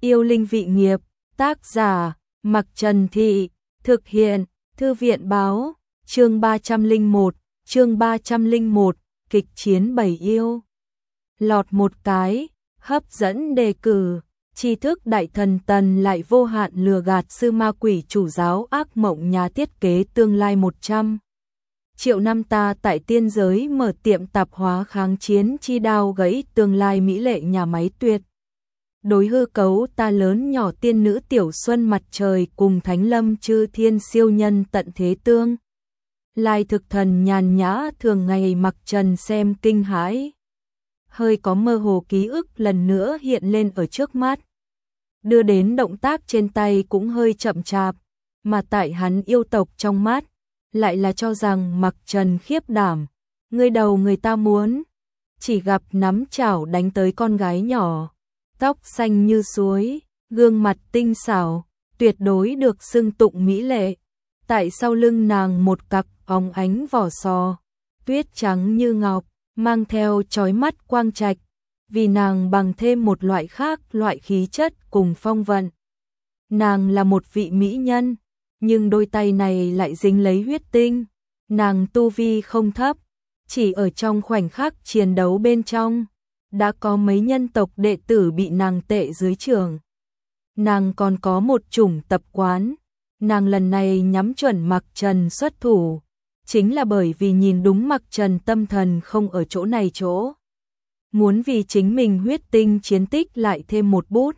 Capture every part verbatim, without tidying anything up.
Yêu linh vị nghiệp, tác giả, Mặc Trần Thị, thực hiện, Thư viện báo, chương ba trăm lẻ một, chương ba trăm lẻ một, kịch chiến bảy yêu. Lọt một cái, hấp dẫn đề cử, tri thức đại thần Tần lại vô hạn lừa gạt sư ma quỷ chủ giáo ác mộng nhà thiết kế tương lai một trăm triệu năm ta tại tiên giới mở tiệm tạp hóa kháng chiến chi đao gãy tương lai mỹ lệ nhà máy tuyệt. Đối hư cấu ta lớn nhỏ tiên nữ tiểu xuân mặt trời cùng thánh lâm chư thiên siêu nhân tận thế tương. Lai thực thần nhàn nhã thường ngày Mặc Trần xem kinh hãi. Hơi có mơ hồ ký ức lần nữa hiện lên ở trước mắt. Đưa đến động tác trên tay cũng hơi chậm chạp, mà tại hắn yêu tộc trong mắt, lại là cho rằng Mặc Trần khiếp đảm, người đầu người ta muốn, chỉ gặp nắm chảo đánh tới con gái nhỏ, tóc xanh như suối, gương mặt tinh xảo, tuyệt đối được xưng tụng mỹ lệ. Tại sau lưng nàng một cặp óng ánh vỏ sò, tuyết trắng như ngọc, mang theo chói mắt quang trạch, vì nàng bằng thêm một loại khác loại khí chất cùng phong vận. Nàng là một vị mỹ nhân, nhưng đôi tay này lại dính lấy huyết tinh. Nàng tu vi không thấp, chỉ ở trong khoảnh khắc chiến đấu bên trong, đã có mấy nhân tộc đệ tử bị nàng tệ dưới trường. Nàng còn có một chủng tập quán, nàng lần này nhắm chuẩn Mặc Trần xuất thủ, chính là bởi vì nhìn đúng Mặc Trần tâm thần không ở chỗ này chỗ. Muốn vì chính mình huyết tinh chiến tích lại thêm một bút.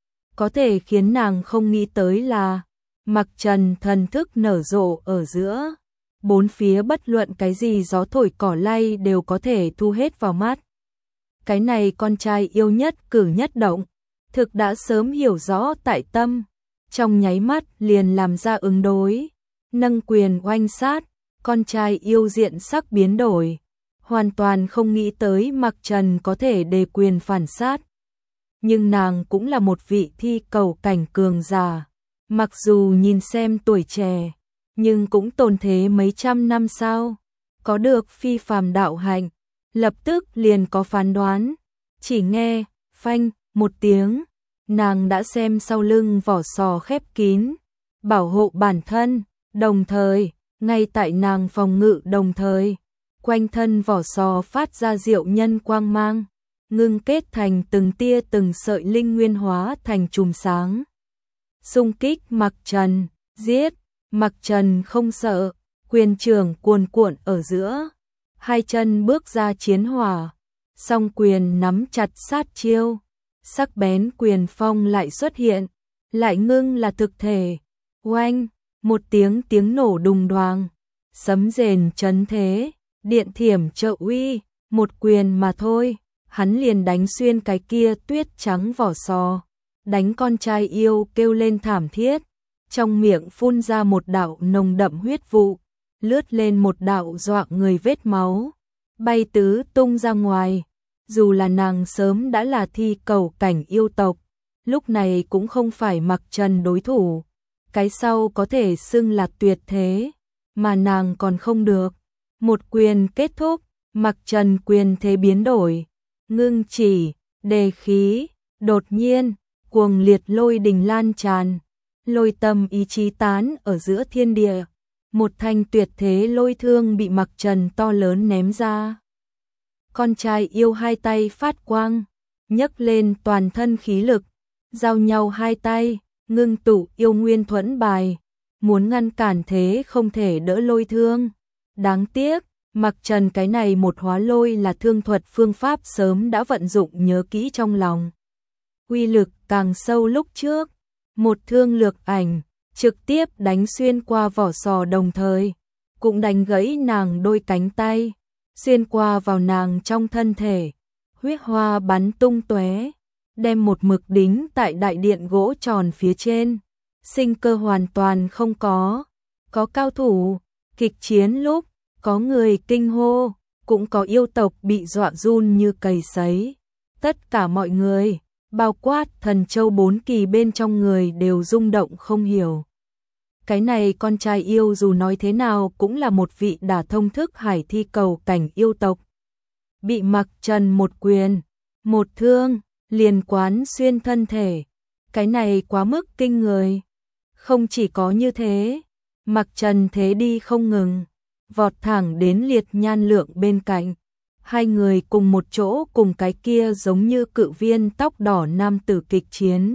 Có thể khiến nàng không nghĩ tới là Mặc Trần thần thức nở rộ ở giữa, bốn phía bất luận cái gì gió thổi cỏ lay đều có thể thu hết vào mắt. Cái này con trai yêu nhất cử nhất động, thực đã sớm hiểu rõ tại tâm, trong nháy mắt liền làm ra ứng đối, nâng quyền oanh sát, con trai yêu diện sắc biến đổi, hoàn toàn không nghĩ tới Mặc Trần có thể đề quyền phản sát. Nhưng nàng cũng là một vị thi cầu cảnh cường giả, mặc dù nhìn xem tuổi trẻ, nhưng cũng tồn thế mấy trăm năm sau, có được phi phàm đạo hạnh, lập tức liền có phán đoán, chỉ nghe, phanh, một tiếng, nàng đã xem sau lưng vỏ sò khép kín, bảo hộ bản thân, đồng thời, ngay tại nàng phòng ngự đồng thời, quanh thân vỏ sò phát ra diệu nhân quang mang, ngưng kết thành từng tia từng sợi linh nguyên hóa thành chùm sáng. Xung kích Mặc Trần, giết, Mặc Trần không sợ, quyền trường cuồn cuộn ở giữa, hai chân bước ra chiến hỏa, song quyền nắm chặt sát chiêu, sắc bén quyền phong lại xuất hiện, lại ngưng là thực thể, oanh, một tiếng tiếng nổ đùng đoàng, sấm rền chấn thế, điện thiểm trợ uy, một quyền mà thôi, hắn liền đánh xuyên cái kia tuyết trắng vỏ sò, đánh con trai yêu kêu lên thảm thiết, trong miệng phun ra một đạo nồng đậm huyết vụ, lướt lên một đạo dọa người vết máu, bay tứ tung ra ngoài. Dù là nàng sớm đã là thi cầu cảnh yêu tộc, lúc này cũng không phải Mặc Trần đối thủ, cái sau có thể xưng là tuyệt thế, mà nàng còn không được. Một quyền kết thúc, Mặc Trần quyền thế biến đổi, ngưng chỉ, đề khí, đột nhiên, cuồng liệt lôi đình lan tràn, lôi tâm ý chí tán ở giữa thiên địa, một thanh tuyệt thế lôi thương bị Mặc Trần to lớn ném ra. Con trai yêu hai tay phát quang, nhấc lên toàn thân khí lực, giao nhau hai tay, ngưng tụ yêu nguyên thuẫn bài, muốn ngăn cản thế không thể đỡ lôi thương. Đáng tiếc, Mặc Trần cái này một hóa lôi là thương thuật phương pháp sớm đã vận dụng nhớ kỹ trong lòng. Uy lực càng sâu lúc trước, một thương lược ảnh, trực tiếp đánh xuyên qua vỏ sò đồng thời, cũng đánh gãy nàng đôi cánh tay, xuyên qua vào nàng trong thân thể, huyết hoa bắn tung tóe, đem một mực đính tại đại điện gỗ tròn phía trên, sinh cơ hoàn toàn không có. Có cao thủ, kịch chiến lúc, có người kinh hô, cũng có yêu tộc bị dọa run như cầy sấy. Tất cả mọi người, bao quát thần châu bốn kỳ bên trong người đều rung động không hiểu. Cái này con trai yêu dù nói thế nào cũng là một vị đả thông thức hải thi cầu cảnh yêu tộc. Bị Mặc Trần một quyền, một thương, liền quán xuyên thân thể, Cái này quá mức kinh người. Không chỉ có như thế, Mặc Trần thế đi không ngừng, vọt thẳng đến Liệt Nhan Lượng bên cạnh. Hai người cùng một chỗ cùng cái kia giống như cự viên tóc đỏ nam tử kịch chiến.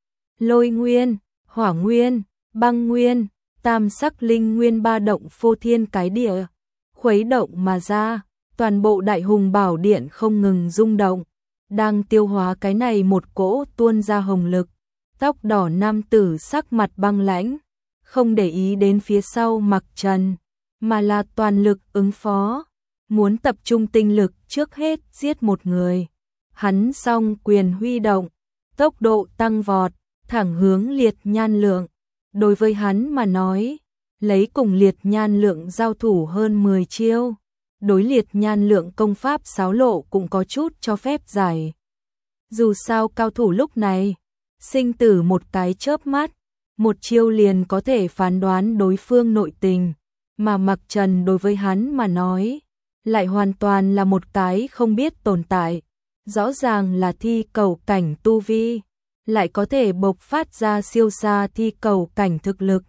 Lôi nguyên, hỏa nguyên, băng nguyên, tam sắc linh nguyên ba động phô thiên cái địa, khuấy động mà ra, toàn bộ Đại Hùng Bảo Điện không ngừng rung động, đang tiêu hóa cái này một cỗ tuôn ra hồng lực. Tóc đỏ nam tử sắc mặt băng lãnh, không để ý đến phía sau Mặc Trần, mà là toàn lực ứng phó, muốn tập trung tinh lực trước hết giết một người. Hắn song quyền huy động, tốc độ tăng vọt, thẳng hướng Liệt Nhan Lượng. Đối với hắn mà nói, lấy cùng Liệt Nhan Lượng giao thủ hơn mười chiêu, đối Liệt Nhan Lượng công pháp xáo lộ cũng có chút cho phép giải. Dù sao cao thủ lúc này, sinh tử một cái chớp mắt, một chiêu liền có thể phán đoán đối phương nội tình, mà Mặc Trần đối với hắn mà nói, lại hoàn toàn là một cái không biết tồn tại, rõ ràng là thi cầu cảnh tu vi, lại có thể bộc phát ra siêu xa thi cầu cảnh thực lực.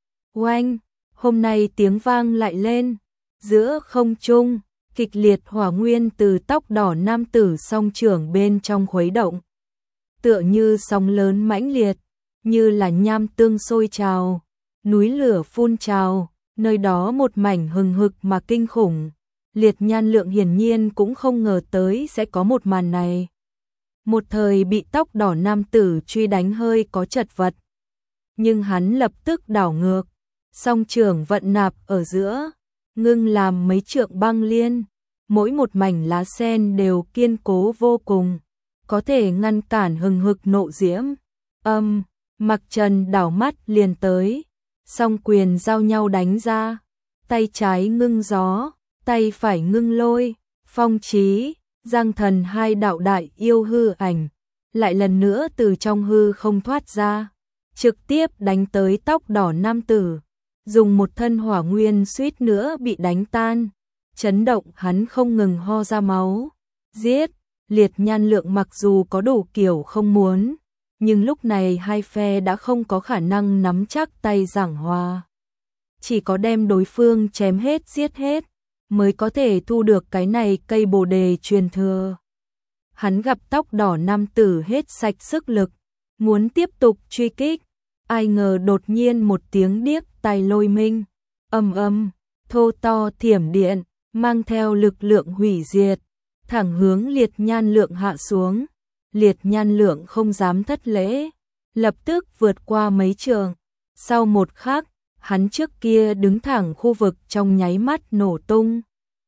Oanh, hôm nay tiếng vang lại lên, giữa không trung, kịch liệt hỏa nguyên từ tóc đỏ nam tử song trưởng bên trong khuấy động. Tựa như sóng lớn mãnh liệt, như là nham tương sôi trào, núi lửa phun trào, nơi đó một mảnh hừng hực mà kinh khủng. Liệt Nhan Lượng hiển nhiên cũng không ngờ tới sẽ có một màn này. Một thời bị tóc đỏ nam tử truy đánh hơi có chật vật, nhưng hắn lập tức đảo ngược, song trưởng vận nạp ở giữa, ngưng làm mấy trượng băng liên, mỗi một mảnh lá sen đều kiên cố vô cùng, có thể ngăn cản hừng hực nộ diễm. Âm, Mặc Trần đảo mắt liền tới, song quyền giao nhau đánh ra, tay trái ngưng gió, tay phải ngưng lôi, phong trí, giang thần hai đạo đại yêu hư ảnh, lại lần nữa từ trong hư không thoát ra, trực tiếp đánh tới tóc đỏ nam tử, dùng một thân hỏa nguyên suýt nữa bị đánh tan, chấn động hắn không ngừng ho ra máu. Giết, Liệt Nhan Lượng mặc dù có đủ kiểu không muốn, nhưng lúc này hai phe đã không có khả năng nắm chắc tay giảng hòa. Chỉ có đem đối phương chém hết giết hết, mới có thể thu được cái này cây bồ đề truyền thừa. Hắn gặp tóc đỏ nam tử hết sạch sức lực, muốn tiếp tục truy kích, ai ngờ đột nhiên một tiếng điếc tai lôi minh, ầm ầm, thô to thiểm điện, mang theo lực lượng hủy diệt, thẳng hướng Liệt Nhan Lượng hạ xuống. Liệt Nhan Lượng không dám thất lễ, lập tức vượt qua mấy trường, sau một khắc, hắn trước kia đứng thẳng khu vực trong nháy mắt nổ tung.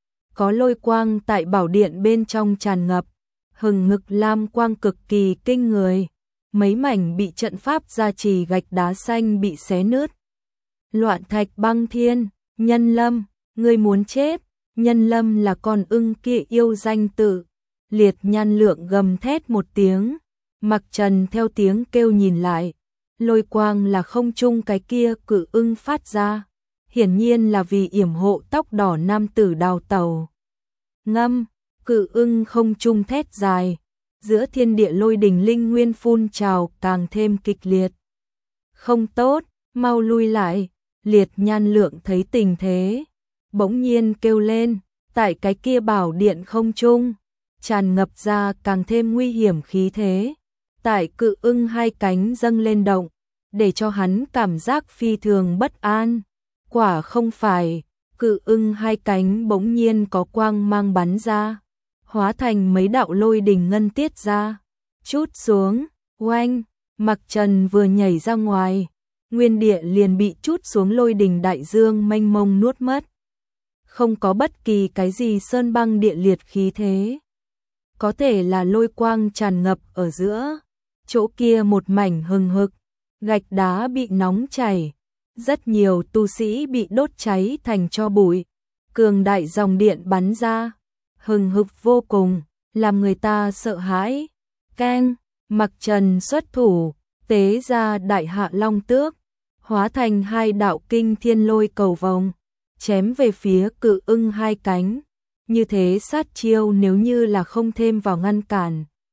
Có lôi quang tại bảo điện bên trong tràn ngập, hừng hực lam quang cực kỳ kinh người, mấy mảnh bị trận pháp gia trì gạch đá xanh bị xé nứt. Loạn thạch băng thiên, Nhân Lâm, ngươi muốn chết, Nhân Lâm là con ưng kia yêu danh tự. Liệt Nhan Lượng gầm thét một tiếng, Mặc Trần theo tiếng kêu nhìn lại, lôi quang là không trung cái kia cự ưng phát ra, hiển nhiên là vì yểm hộ tóc đỏ nam tử đào tẩu. Ngâm, cự ưng không trung thét dài, giữa thiên địa lôi đình linh nguyên phun trào càng thêm kịch liệt. Không tốt, mau lui lại. Liệt Nhan Lượng thấy tình thế, bỗng nhiên kêu lên, tại cái kia bảo điện không trung, tràn ngập ra càng thêm nguy hiểm khí thế. Tại cự ưng hai cánh dâng lên động, để cho hắn cảm giác phi thường bất an. Quả không phải, cự ưng hai cánh bỗng nhiên có quang mang bắn ra, hóa thành mấy đạo lôi đình ngân tiết ra, chút xuống, oanh, Mặc Trần vừa nhảy ra ngoài, nguyên địa liền bị chút xuống lôi đình đại dương mênh mông nuốt mất. Không có bất kỳ cái gì sơn băng địa liệt khí thế. Có thể là lôi quang tràn ngập ở giữa, chỗ kia một mảnh hừng hực, gạch đá bị nóng chảy, rất nhiều tu sĩ bị đốt cháy thành tro bụi, cường đại dòng điện bắn ra, hừng hực vô cùng, làm người ta sợ hãi. Keng, Mặc Trần xuất thủ, tế ra đại hạ long tước, hóa thành hai đạo kinh thiên lôi cầu vồng, chém về phía cự ưng hai cánh. Như thế sát chiêu nếu như là không thêm vào ngăn cản,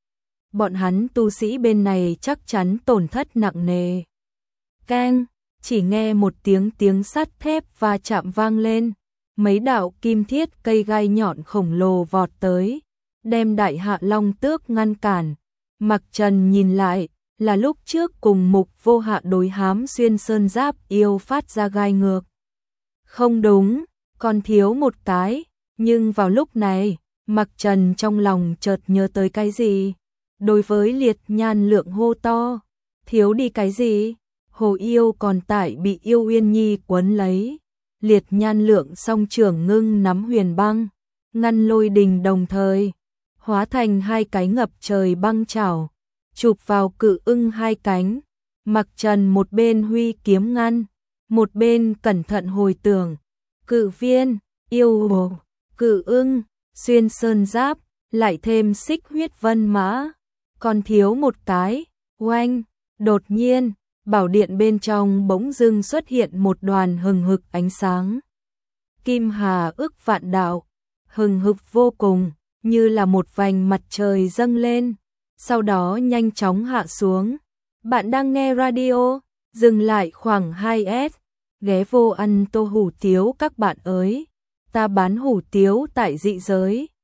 bọn hắn tu sĩ bên này chắc chắn tổn thất nặng nề. Keng, chỉ nghe một tiếng tiếng sắt thép va chạm vang lên, mấy đạo kim thiết cây gai nhọn khổng lồ vọt tới, đem Đại Hạ Long Tước ngăn cản. Mặc Trần nhìn lại, là lúc trước cùng Mục Vô Hạ đối hám xuyên sơn giáp yêu phát ra gai ngược. Không đúng, còn thiếu một cái, nhưng vào lúc này, Mặc Trần trong lòng chợt nhớ tới cái gì? Đối với Liệt Nhan Lượng hô to, thiếu đi cái gì? Hồ yêu còn tại bị Yêu Uyên Nhi quấn lấy. Liệt Nhan Lượng song trưởng ngưng nắm huyền băng, ngăn lôi đình đồng thời, hóa thành hai cái ngập trời băng chảo, chụp vào cự ưng hai cánh. Mặc Trần một bên huy kiếm ngăn, một bên cẩn thận hồi tưởng, cự viên, yêu hồ, cự ưng, xuyên sơn giáp, lại thêm xích huyết vân mã, còn thiếu một cái. Oanh, đột nhiên, bảo điện bên trong bỗng dưng xuất hiện một đoàn hừng hực ánh sáng. Kim hà ức vạn đạo, hừng hực vô cùng, như là một vành mặt trời dâng lên, sau đó nhanh chóng hạ xuống. Bạn đang nghe radio, dừng lại khoảng hai S, ghé vô ăn tô hủ tiếu các bạn ơi. Ta bán hủ tiếu tại dị giới,